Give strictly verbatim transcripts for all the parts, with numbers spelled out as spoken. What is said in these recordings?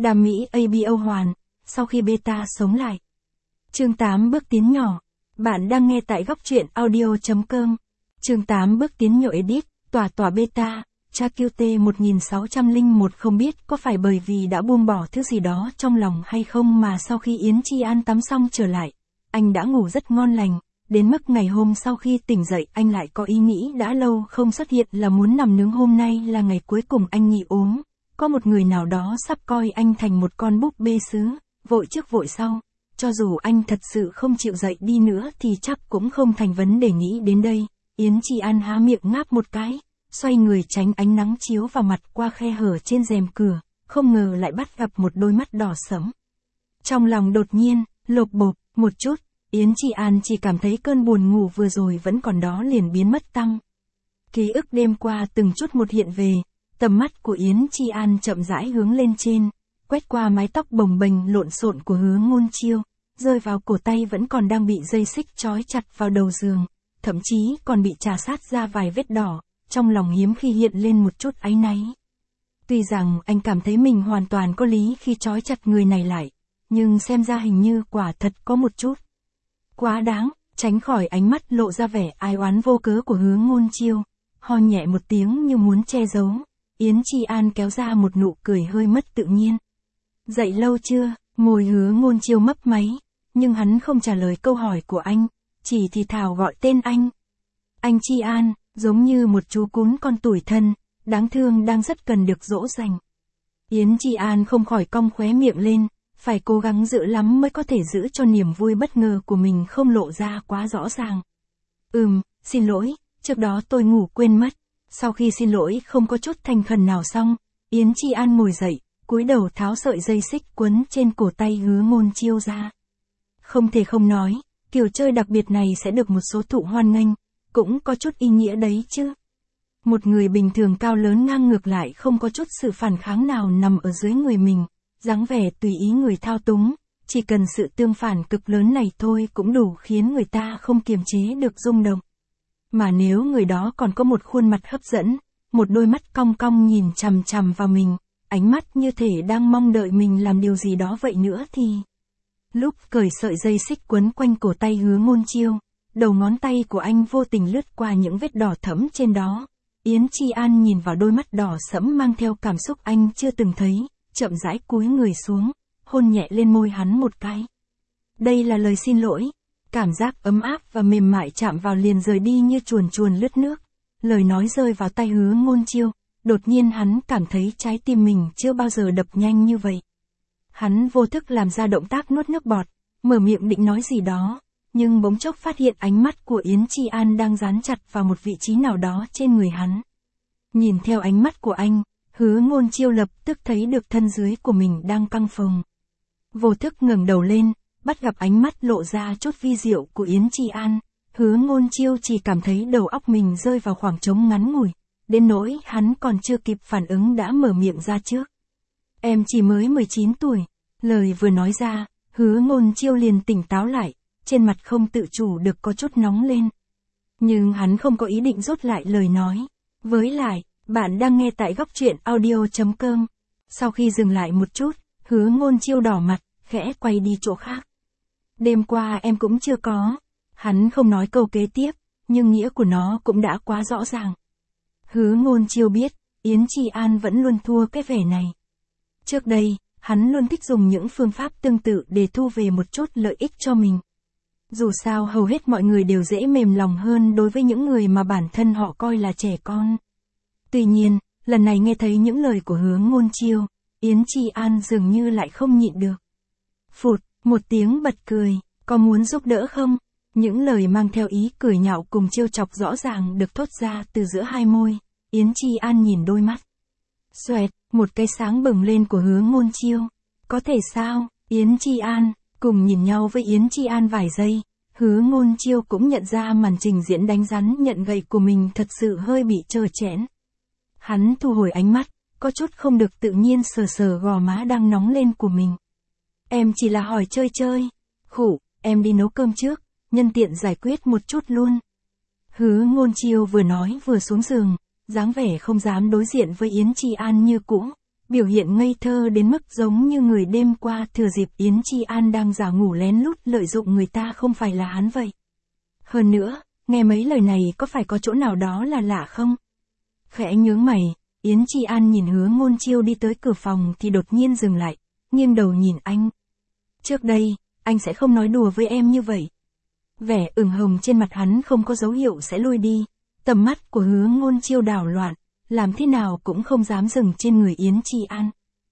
Đam mỹ a bê o hoàn, sau khi beta sống lại. Chương tám bước tiến nhỏ. Bạn đang nghe tại góc truyện audio chấm com. Chương tám bước tiến nhỏ edit, tỏa tỏa beta, cha Q T một nghìn sáu trăm lẻ một không biết có phải bởi vì đã buông bỏ thứ gì đó trong lòng hay không mà sau khi Yến Chi An tắm xong trở lại, anh đã ngủ rất ngon lành, đến mức ngày hôm sau khi tỉnh dậy anh lại có ý nghĩ đã lâu không xuất hiện là muốn nằm nướng. Hôm nay là ngày cuối cùng anh nghỉ ốm, có một người nào đó sắp coi anh thành một con búp bê sứ, vội trước vội sau. Cho dù anh thật sự không chịu dậy đi nữa thì chắc cũng không thành vấn đề. Nghĩ đến đây, Yến Chi An há miệng ngáp một cái, xoay người tránh ánh nắng chiếu vào mặt qua khe hở trên rèm cửa, không ngờ lại bắt gặp một đôi mắt đỏ sẫm. Trong lòng đột nhiên, lộp bộp, một chút, Yến Chi An chỉ cảm thấy cơn buồn ngủ vừa rồi vẫn còn đó liền biến mất tăng. Ký ức đêm qua từng chút một hiện về, tầm mắt của Yến Chi An chậm rãi hướng lên trên, quét qua mái tóc bồng bềnh lộn xộn của Hứa Ngôn Chiêu, rơi vào cổ tay vẫn còn đang bị dây xích trói chặt vào đầu giường, thậm chí còn bị chà sát ra vài vết đỏ, trong lòng hiếm khi hiện lên một chút áy náy. Tuy rằng anh cảm thấy mình hoàn toàn có lý khi trói chặt người này lại, nhưng xem ra hình như quả thật có một chút quá đáng. Tránh khỏi ánh mắt lộ ra vẻ ai oán vô cớ của Hứa Ngôn Chiêu, ho nhẹ một tiếng như muốn che giấu, Yến Chi An kéo ra một nụ cười hơi mất tự nhiên. Dậy lâu chưa? Môi Hứa Ngôn Chiêu mấp máy, nhưng hắn không trả lời câu hỏi của anh, chỉ thì thào gọi tên anh. Anh Chi An, giống như một chú cún con tủi thân, đáng thương đang rất cần được dỗ dành. Yến Chi An không khỏi cong khóe miệng lên, phải cố gắng giữ lắm mới có thể giữ cho niềm vui bất ngờ của mình không lộ ra quá rõ ràng. Ừm, xin lỗi, trước đó tôi ngủ quên mất. Sau khi xin lỗi không có chút thành khẩn nào xong, Yến Chi An ngồi dậy, cúi đầu tháo sợi dây xích quấn trên cổ tay Hứa Ngôn Chiêu ra. Không thể không nói, kiểu chơi đặc biệt này sẽ được một số thụ hoan nghênh, cũng có chút ý nghĩa đấy chứ. Một người bình thường cao lớn ngang ngược lại không có chút sự phản kháng nào nằm ở dưới người mình, dáng vẻ tùy ý người thao túng, chỉ cần sự tương phản cực lớn này thôi cũng đủ khiến người ta không kiềm chế được rung động. Mà nếu người đó còn có một khuôn mặt hấp dẫn, một đôi mắt cong cong nhìn chằm chằm vào mình, ánh mắt như thể đang mong đợi mình làm điều gì đó vậy nữa thì... Lúc cởi sợi dây xích quấn quanh cổ tay Hứa Ngôn Chiêu, đầu ngón tay của anh vô tình lướt qua những vết đỏ thẫm trên đó. Yến Chi An nhìn vào đôi mắt đỏ sẫm mang theo cảm xúc anh chưa từng thấy, chậm rãi cúi người xuống, hôn nhẹ lên môi hắn một cái. Đây là lời xin lỗi. Cảm giác ấm áp và mềm mại chạm vào liền rời đi như chuồn chuồn lướt nước. Lời nói rơi vào tay Hứa Ngôn Chiêu, đột nhiên hắn cảm thấy trái tim mình chưa bao giờ đập nhanh như vậy. Hắn vô thức làm ra động tác nuốt nước bọt, mở miệng định nói gì đó, nhưng bỗng chốc phát hiện ánh mắt của Yến Chi An đang dán chặt vào một vị trí nào đó trên người hắn. Nhìn theo ánh mắt của anh, Hứa Ngôn Chiêu lập tức thấy được thân dưới của mình đang căng phồng. Vô thức ngẩng đầu lên, bắt gặp ánh mắt lộ ra chút vi diệu của Yến Chi An, Hứa Ngôn Chiêu chỉ cảm thấy đầu óc mình rơi vào khoảng trống ngắn ngủi, đến nỗi hắn còn chưa kịp phản ứng đã mở miệng ra trước. Em chỉ mới mười chín tuổi, lời vừa nói ra, Hứa Ngôn Chiêu liền tỉnh táo lại, trên mặt không tự chủ được có chút nóng lên. Nhưng hắn không có ý định rút lại lời nói. Với lại, bạn đang nghe tại góc truyện audio chấm com. Sau khi dừng lại một chút, Hứa Ngôn Chiêu đỏ mặt, khẽ quay đi chỗ khác. Đêm qua em cũng chưa có. Hắn không nói câu kế tiếp, nhưng nghĩa của nó cũng đã quá rõ ràng. Hứa Ngôn Chiêu biết, Yến Chi An vẫn luôn thua cái vẻ này. Trước đây, hắn luôn thích dùng những phương pháp tương tự để thu về một chút lợi ích cho mình. Dù sao hầu hết mọi người đều dễ mềm lòng hơn đối với những người mà bản thân họ coi là trẻ con. Tuy nhiên, lần này nghe thấy những lời của Hứa Ngôn Chiêu, Yến Chi An dường như lại không nhịn được. Phụt, một tiếng bật cười, có muốn giúp đỡ không? Những lời mang theo ý cười nhạo cùng trêu chọc rõ ràng được thốt ra từ giữa hai môi. Yến Chi An nhìn đôi mắt. Xoẹt, một cái sáng bừng lên của Hứa Ngôn Chiêu. Có thể sao? Yến Chi An, cùng nhìn nhau với Yến Chi An vài giây, Hứa Ngôn Chiêu cũng nhận ra màn trình diễn đánh rắn nhận gậy của mình thật sự hơi bị trơ trẽn. Hắn thu hồi ánh mắt, có chút không được tự nhiên sờ sờ gò má đang nóng lên của mình. Em chỉ là hỏi chơi chơi. Khủ, em đi nấu cơm trước, nhân tiện giải quyết một chút luôn. Hứa Ngôn Chiêu vừa nói vừa xuống giường, dáng vẻ không dám đối diện với Yến Chi An như cũ, biểu hiện ngây thơ đến mức giống như người đêm qua thừa dịp Yến Chi An đang giả ngủ lén lút lợi dụng người ta không phải là hắn vậy. Hơn nữa, nghe mấy lời này có phải có chỗ nào đó là lạ không? Khẽ nhướng mày, Yến Chi An nhìn Hứa Ngôn Chiêu đi tới cửa phòng thì đột nhiên dừng lại, nghiêng đầu nhìn anh. Trước đây, anh sẽ không nói đùa với em như vậy. Vẻ ửng hồng trên mặt hắn không có dấu hiệu sẽ lui đi, tầm mắt của Hứa Ngôn Chiêu đảo loạn, làm thế nào cũng không dám dừng trên người Yến Chi An.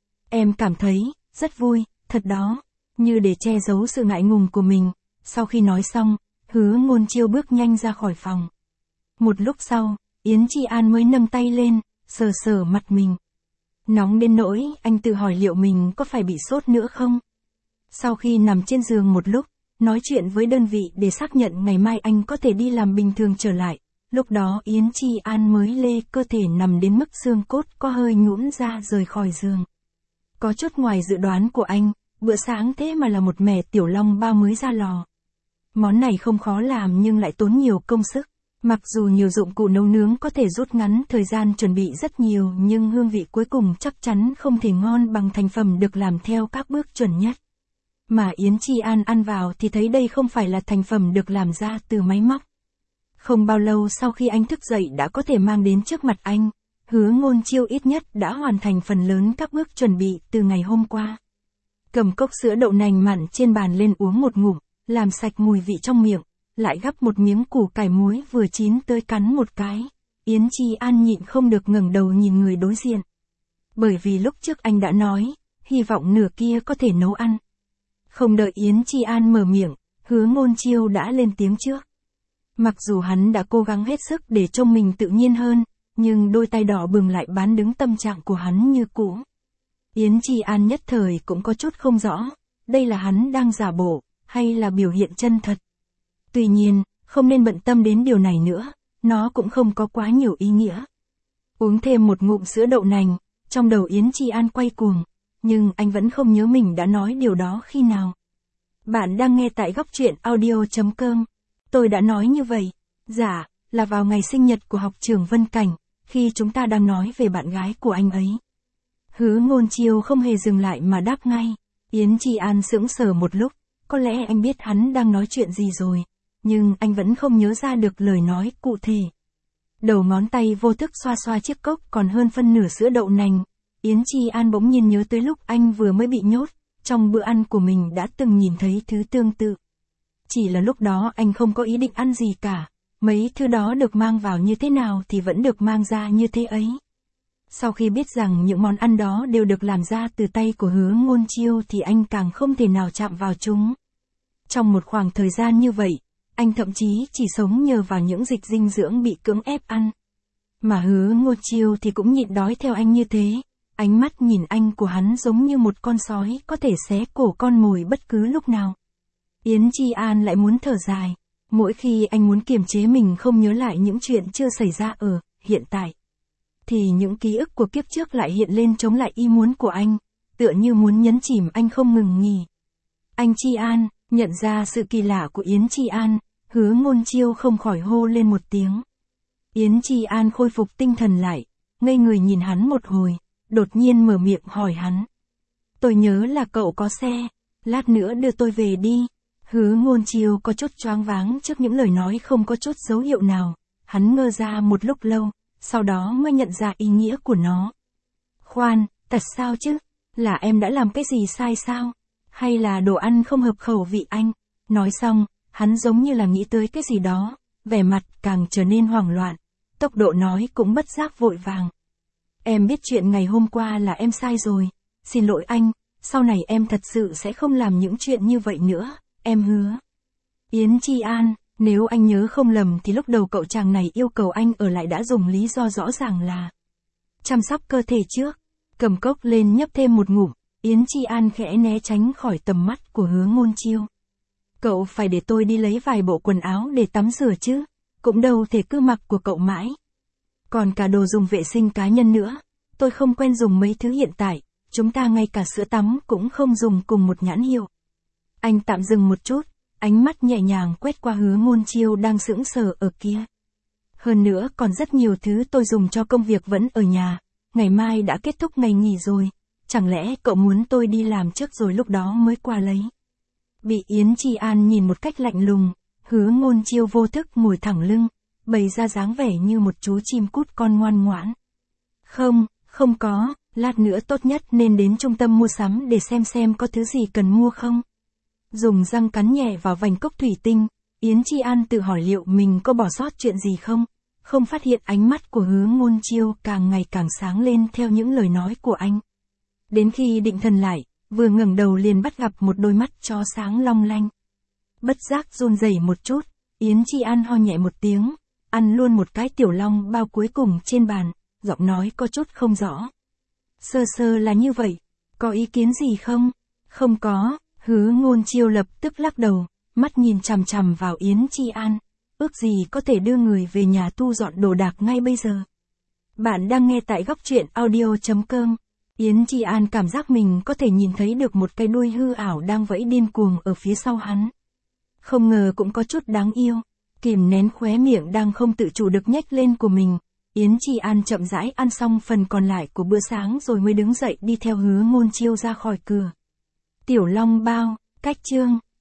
Em cảm thấy, rất vui, thật đó, như để che giấu sự ngại ngùng của mình. Sau khi nói xong, Hứa Ngôn Chiêu bước nhanh ra khỏi phòng. Một lúc sau, Yến Chi An mới nâng tay lên, sờ sờ mặt mình. Nóng đến nỗi, anh tự hỏi liệu mình có phải bị sốt nữa không? Sau khi nằm trên giường một lúc, nói chuyện với đơn vị để xác nhận ngày mai anh có thể đi làm bình thường trở lại. Lúc đó Yến Chi An mới lê cơ thể nằm đến mức xương cốt có hơi nhũn ra rời khỏi giường. Có chút ngoài dự đoán của anh, bữa sáng thế mà là một mẻ tiểu long bao mới ra lò. Món này không khó làm nhưng lại tốn nhiều công sức. Mặc dù nhiều dụng cụ nấu nướng có thể rút ngắn thời gian chuẩn bị rất nhiều nhưng hương vị cuối cùng chắc chắn không thể ngon bằng thành phẩm được làm theo các bước chuẩn nhất. Mà Yến Chi An ăn vào thì thấy đây không phải là thành phẩm được làm ra từ máy móc. Không bao lâu sau khi anh thức dậy đã có thể mang đến trước mặt anh, Hứa Ngôn Chiêu ít nhất đã hoàn thành phần lớn các bước chuẩn bị từ ngày hôm qua. Cầm cốc sữa đậu nành mặn trên bàn lên uống một ngụm, làm sạch mùi vị trong miệng, lại gắp một miếng củ cải muối vừa chín tới cắn một cái. Yến Chi An nhịn không được ngẩng đầu nhìn người đối diện. Bởi vì lúc trước anh đã nói, hy vọng nửa kia có thể nấu ăn. Không đợi Yến Chi An mở miệng, Hứa Ngôn Chiêu đã lên tiếng trước. Mặc dù hắn đã cố gắng hết sức để trông mình tự nhiên hơn, nhưng đôi tay đỏ bừng lại bán đứng tâm trạng của hắn như cũ. Yến Chi An nhất thời cũng có chút không rõ, đây là hắn đang giả bộ, hay là biểu hiện chân thật. Tuy nhiên, không nên bận tâm đến điều này nữa, nó cũng không có quá nhiều ý nghĩa. Uống thêm một ngụm sữa đậu nành, trong đầu Yến Chi An quay cuồng, nhưng anh vẫn không nhớ mình đã nói điều đó khi nào. Bạn đang nghe tại góc truyện audio chấm com. Tôi đã nói như vậy. Dạ, là vào ngày sinh nhật của học trưởng Vân Cảnh, khi chúng ta đang nói về bạn gái của anh ấy. Hứa Ngôn Chiêu không hề dừng lại mà đáp ngay. Yến Chi An sững sờ một lúc, có lẽ anh biết hắn đang nói chuyện gì rồi, nhưng anh vẫn không nhớ ra được lời nói cụ thể. Đầu ngón tay vô thức xoa xoa chiếc cốc còn hơn phân nửa sữa đậu nành. Yến Chi An bỗng nhiên nhớ tới lúc anh vừa mới bị nhốt, trong bữa ăn của mình đã từng nhìn thấy thứ tương tự. Chỉ là lúc đó anh không có ý định ăn gì cả, mấy thứ đó được mang vào như thế nào thì vẫn được mang ra như thế ấy. Sau khi biết rằng những món ăn đó đều được làm ra từ tay của Hứa Ngôn Chiêu thì anh càng không thể nào chạm vào chúng. Trong một khoảng thời gian như vậy, anh thậm chí chỉ sống nhờ vào những dịch dinh dưỡng bị cưỡng ép ăn. Mà Hứa Ngôn Chiêu thì cũng nhịn đói theo anh như thế, ánh mắt nhìn anh của hắn giống như một con sói có thể xé cổ con mồi bất cứ lúc nào. Yến Chi An lại muốn thở dài, mỗi khi anh muốn kiềm chế mình không nhớ lại những chuyện chưa xảy ra ở hiện tại, thì những ký ức của kiếp trước lại hiện lên chống lại ý muốn của anh, tựa như muốn nhấn chìm anh không ngừng nghỉ. Anh Chi An, nhận ra sự kỳ lạ của Yến Chi An, Hứa Ngôn Chiêu không khỏi hô lên một tiếng. Yến Chi An khôi phục tinh thần lại, ngây người nhìn hắn một hồi, đột nhiên mở miệng hỏi hắn. Tôi nhớ là cậu có xe, lát nữa đưa tôi về đi. Hứa Ngôn Chiêu có chút choáng váng trước những lời nói không có chút dấu hiệu nào, hắn ngơ ra một lúc lâu, sau đó mới nhận ra ý nghĩa của nó. Khoan, thật sao chứ? Là em đã làm cái gì sai sao? Hay là đồ ăn không hợp khẩu vị anh? Nói xong, hắn giống như là nghĩ tới cái gì đó, vẻ mặt càng trở nên hoảng loạn, tốc độ nói cũng bất giác vội vàng. Em biết chuyện ngày hôm qua là em sai rồi, xin lỗi anh, sau này em thật sự sẽ không làm những chuyện như vậy nữa, em hứa. Yến Chi An, nếu anh nhớ không lầm thì lúc đầu cậu chàng này yêu cầu anh ở lại đã dùng lý do rõ ràng là chăm sóc cơ thể trước. Cầm cốc lên nhấp thêm một ngụm, Yến Chi An khẽ né tránh khỏi tầm mắt của Hứa Ngôn Chiêu. Cậu phải để tôi đi lấy vài bộ quần áo để tắm rửa chứ, cũng đâu thể cứ mặc của cậu mãi. Còn cả đồ dùng vệ sinh cá nhân nữa, tôi không quen dùng mấy thứ hiện tại, chúng ta ngay cả sữa tắm cũng không dùng cùng một nhãn hiệu. Anh tạm dừng một chút, ánh mắt nhẹ nhàng quét qua Hứa Ngôn Chiêu đang sững sờ ở kia. Hơn nữa còn rất nhiều thứ tôi dùng cho công việc vẫn ở nhà, ngày mai đã kết thúc ngày nghỉ rồi, chẳng lẽ cậu muốn tôi đi làm trước rồi lúc đó mới qua lấy? Bị Yến Chi An nhìn một cách lạnh lùng, Hứa Ngôn Chiêu vô thức ngồi thẳng lưng, bày ra dáng vẻ như một chú chim cút con ngoan ngoãn. Không, không có, lát nữa tốt nhất nên đến trung tâm mua sắm để xem xem có thứ gì cần mua không. Dùng răng cắn nhẹ vào vành cốc thủy tinh, Yến Chi An tự hỏi liệu mình có bỏ sót chuyện gì không, không phát hiện ánh mắt của Hứa Ngôn Chiêu càng ngày càng sáng lên theo những lời nói của anh. Đến khi định thần lại, vừa ngẩng đầu liền bắt gặp một đôi mắt chó sáng long lanh. Bất giác run rẩy một chút, Yến Chi An ho nhẹ một tiếng, ăn luôn một cái tiểu long bao cuối cùng trên bàn, giọng nói có chút không rõ. Sơ sơ là như vậy, có ý kiến gì không? Không có, Hứa Ngôn Chiêu lập tức lắc đầu, mắt nhìn chằm chằm vào Yến Chi An, ước gì có thể đưa người về nhà thu dọn đồ đạc ngay bây giờ. Bạn đang nghe tại góc truyện audio chấm com. Yến Chi An cảm giác mình có thể nhìn thấy được một cái đuôi hư ảo đang vẫy điên cuồng ở phía sau hắn. Không ngờ cũng có chút đáng yêu, kìm nén khóe miệng đang không tự chủ được nhếch lên của mình. Yến Chi An chậm rãi ăn xong phần còn lại của bữa sáng rồi mới đứng dậy đi theo Hứa Ngôn Chiêu ra khỏi cửa. Tiểu Long bao, cách chương.